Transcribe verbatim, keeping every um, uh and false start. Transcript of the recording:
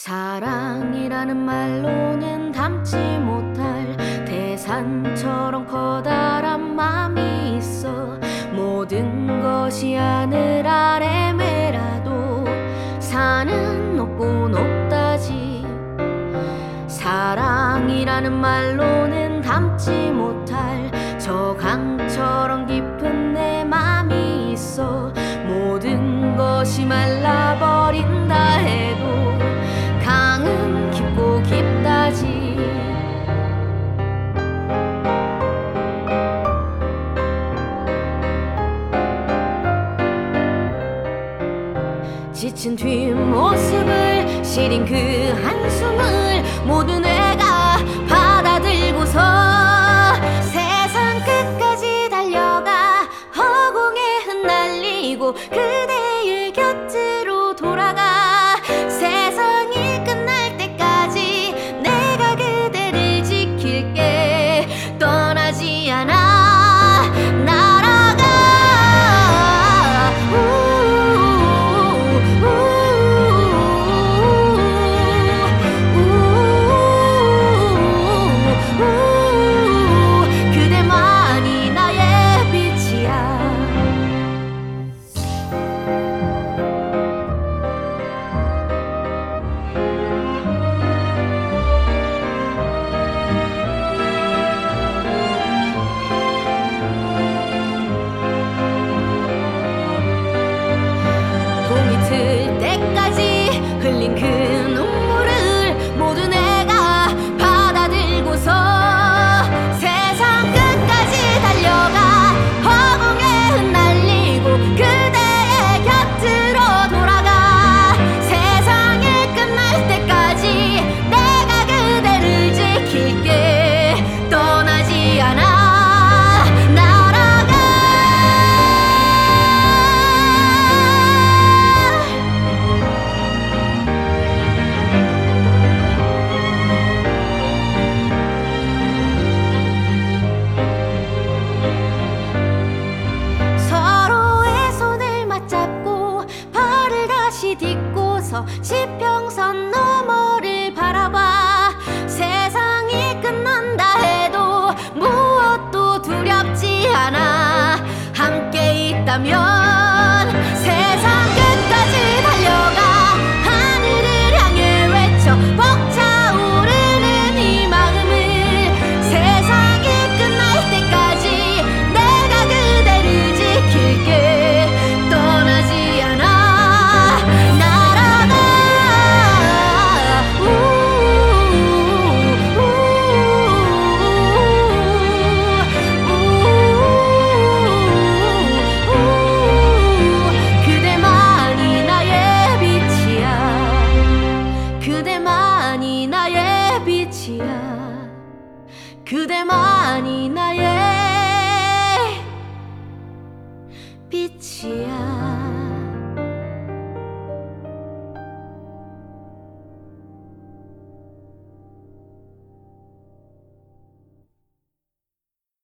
사랑이라는 말로는 담지 못할 대산처럼 커다란 맘이 있어. 모든 것이 하늘 아래 매라도 산은 높고 높다지. 사랑이라는 말로는 담지 못할 저 강처럼 깊은 내 맘이 있어. 모든 것이 말라버린다 해도 강은 깊고 깊다지. 지친 뒷모습을 시린 그 한숨을 모두 내가 받아들고서 세상 끝까지 달려가 허공에 흩날리고 그대의 곁으로 돌아가. 세상이 끝날 때까지 내가 그대를 지킬게. 떠나지 않아 날아가. 그대만이 나의 빛이야. 봄이 틀 때까지 흘린 그 눈물을 모두 내가 받아들고서 세상 끝까지 달려가 허공에 흩날리고 그대의 곁으로 돌아가. 세상이 끝날 때까지 내가 그대를 지킬게. 떠나지 않아 딛고서 지평선 너머를 바라봐. 세상이 끝난다 해도 무엇도 두렵지 않아. 함께 있다면 세상 끝까지 달려가. 하늘을 향해 외쳐 벅차오르는 이 마음을. 세상이 끝날 때까지 내가 그대를 지킬게. 떠나지 않아 그대만이 나의